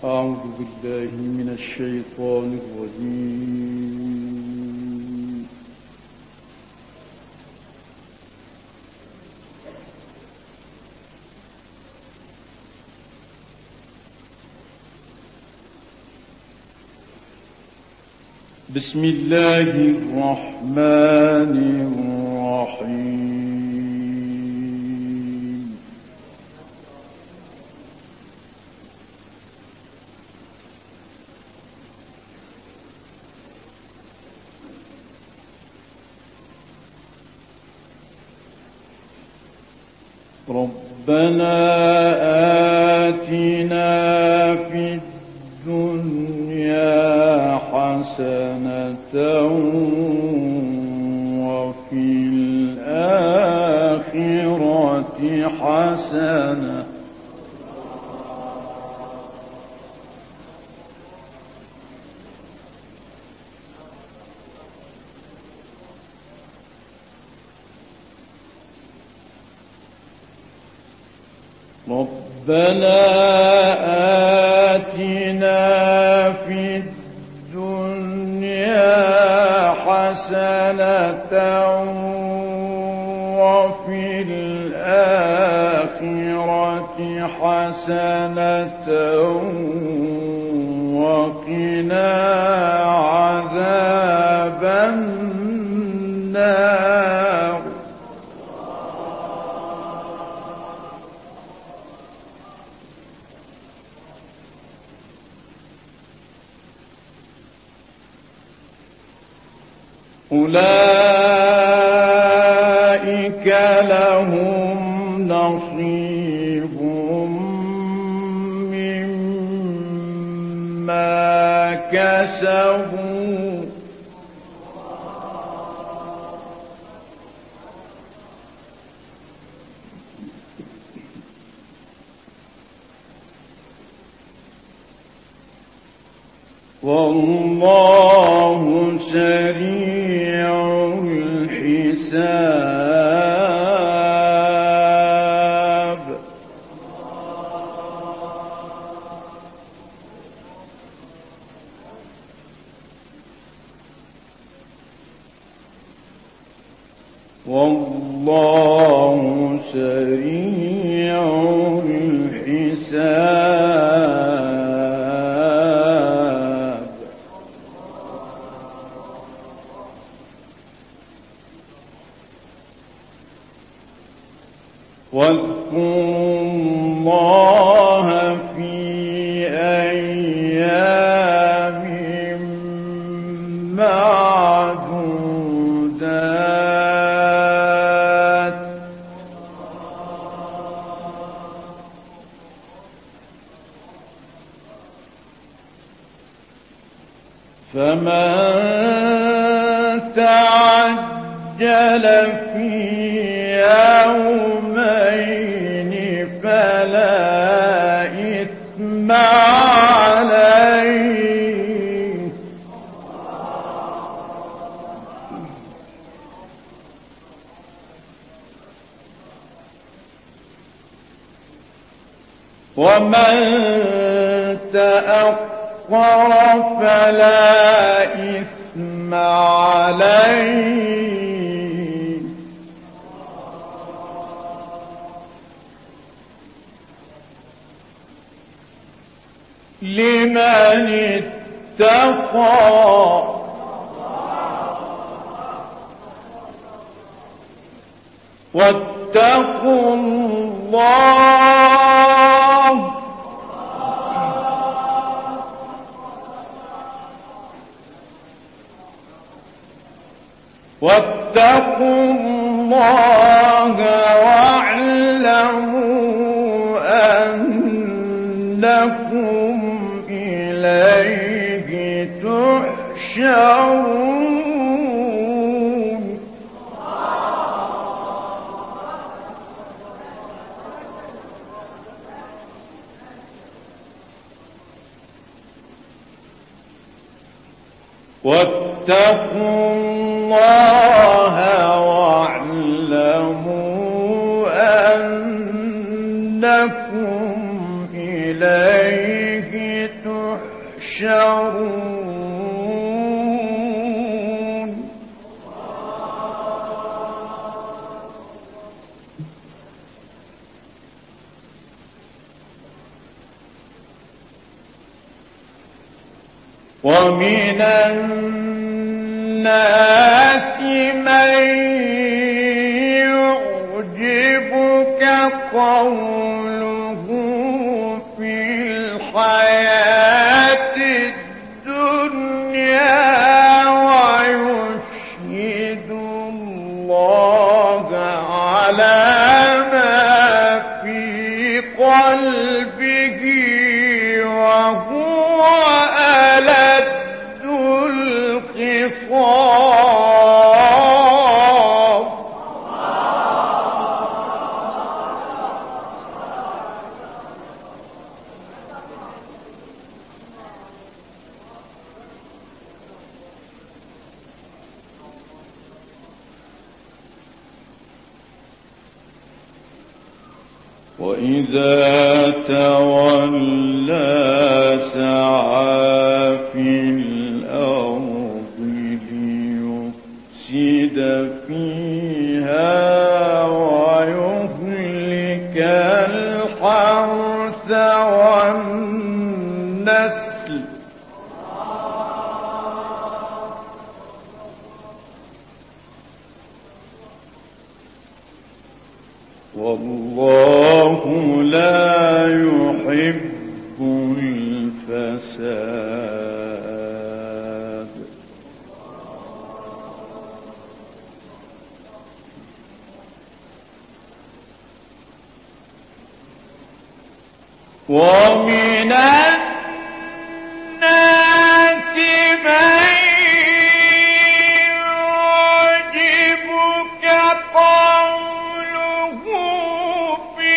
أعوذ بالله من الشيطان الرجيم. بسم الله الرحمن الرحيم. ربنا آتنا في الدنيا حسنة وفي الآخرة حسنة ربنا آتنا في الدنيا حسنة وفي الآخرة حسنة وقنا عذاب النار. أولئك لهم نصيب مما كسبوا والله سريع الحساب. والله سريع الحساب. واذكروا الله في أيام معدودات فمن تعجل في يومين فلا إثم عليه ومن تأخر فلا إثم عليه لمن اتقى واتقوا الله واتقوا الله واعلموا أنكم إليه تحشرون. واتقوا الله واعلموا أنكم إليه ومن الناس من يعجبك قوله في الحياة الدنيا ويشهد الله على ما في قلبه وهو ألد الخصام. وإذا تولى سعى في الأرض ليفسد فيها ويهلك الحرث والنسل. والله لا يحب الفساد. ومن الناس من يعجبك قوله في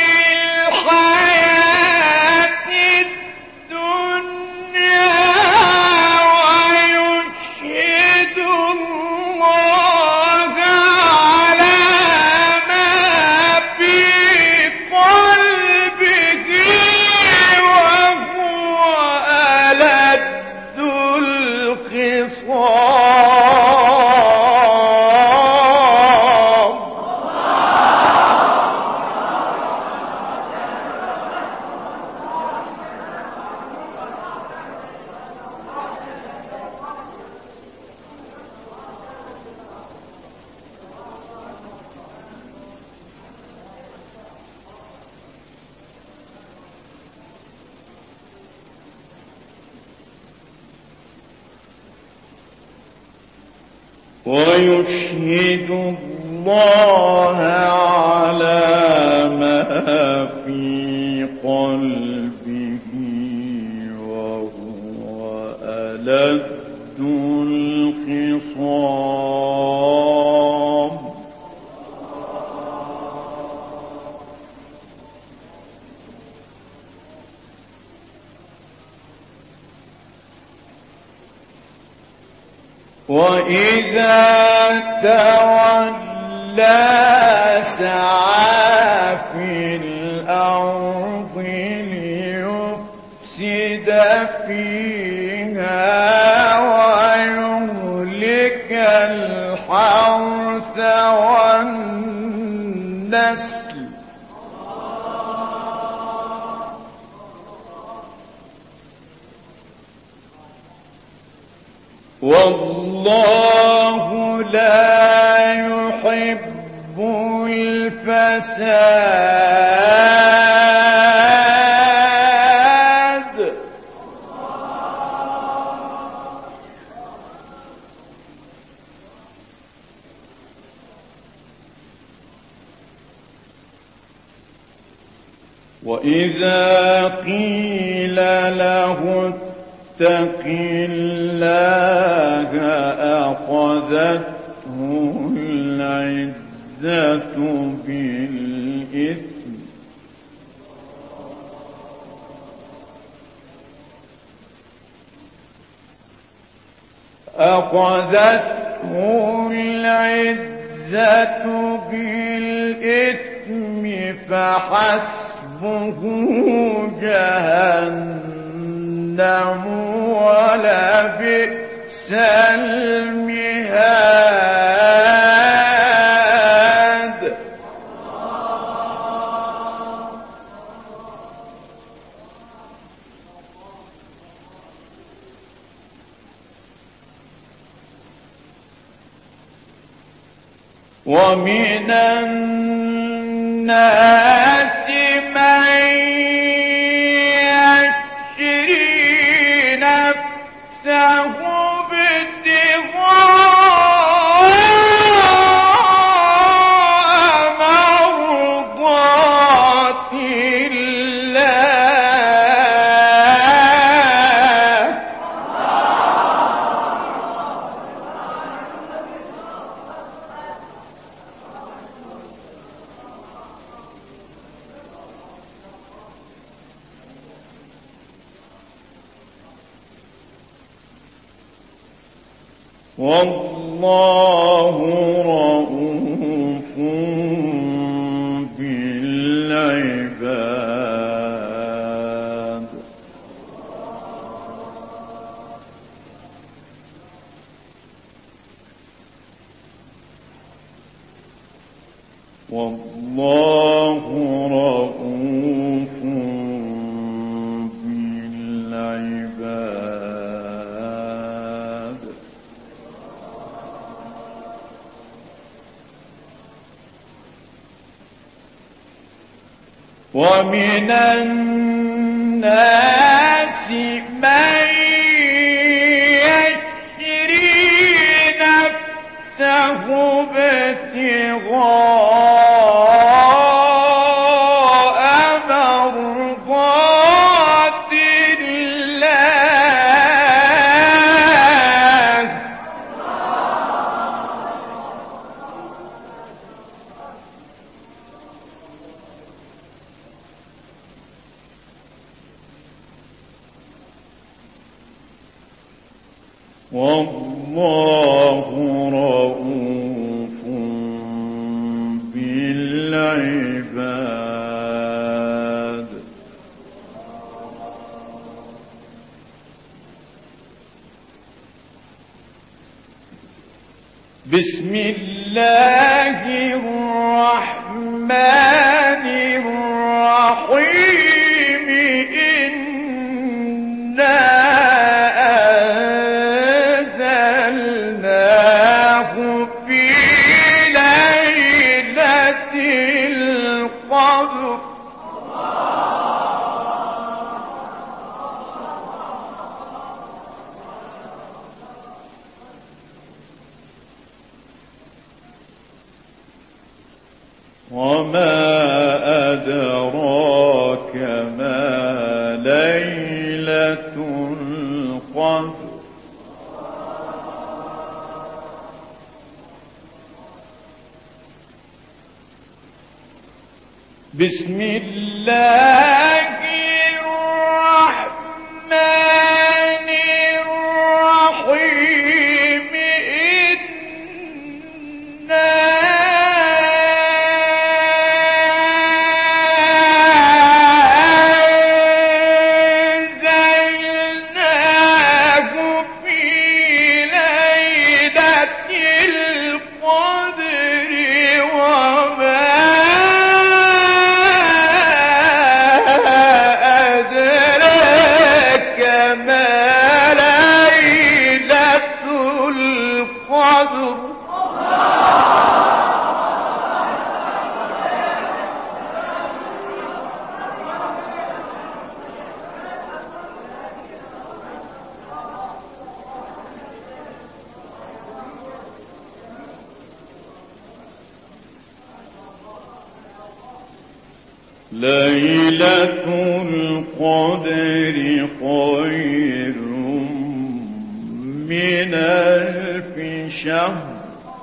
الحياة الدنيا ويشهد الله على ما في قلبه وهو ألد الخصام. ويشهد الله على ما في قلبه وهو ألد الخصام. وإذا تولى سعى في الأرض ليفسد فيها ويهلك الحرث والنسل. والله لا يحب الفساد. وإذا قيل له اتق الله أخذته العزة بالإثم فحسبه جهنم ولبئس المهاد. ومن الناس من يشري نفسه ابتغاء مرضات الله. والله رءوف بالعباد. والله رءوف بالعباد. ومن الناس من يشري نفسه ابتغاء مرضات الله. والله رءوف بالعباد. بسم الله الرحمن الرحيم. إنا أنزلناه في ليلة القدر. وما أدراك ما ليلة القدر. بسم الله الرحمن الرحيم. إنا ليلة القدر خير من 1000 شهر.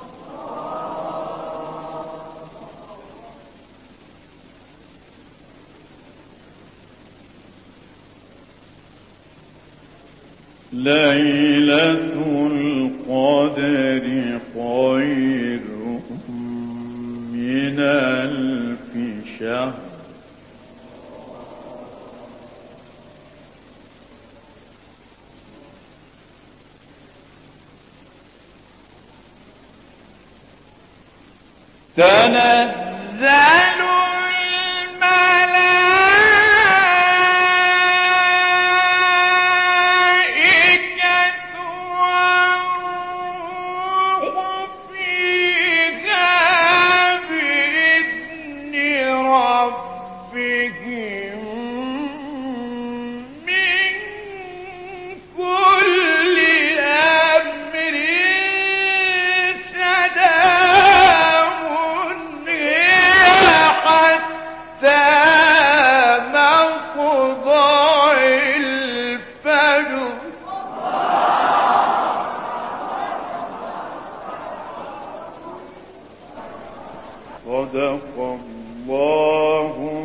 ليلة القدر خير من 1000 شهر. تنزل الملائكة والروح فيها صدق الله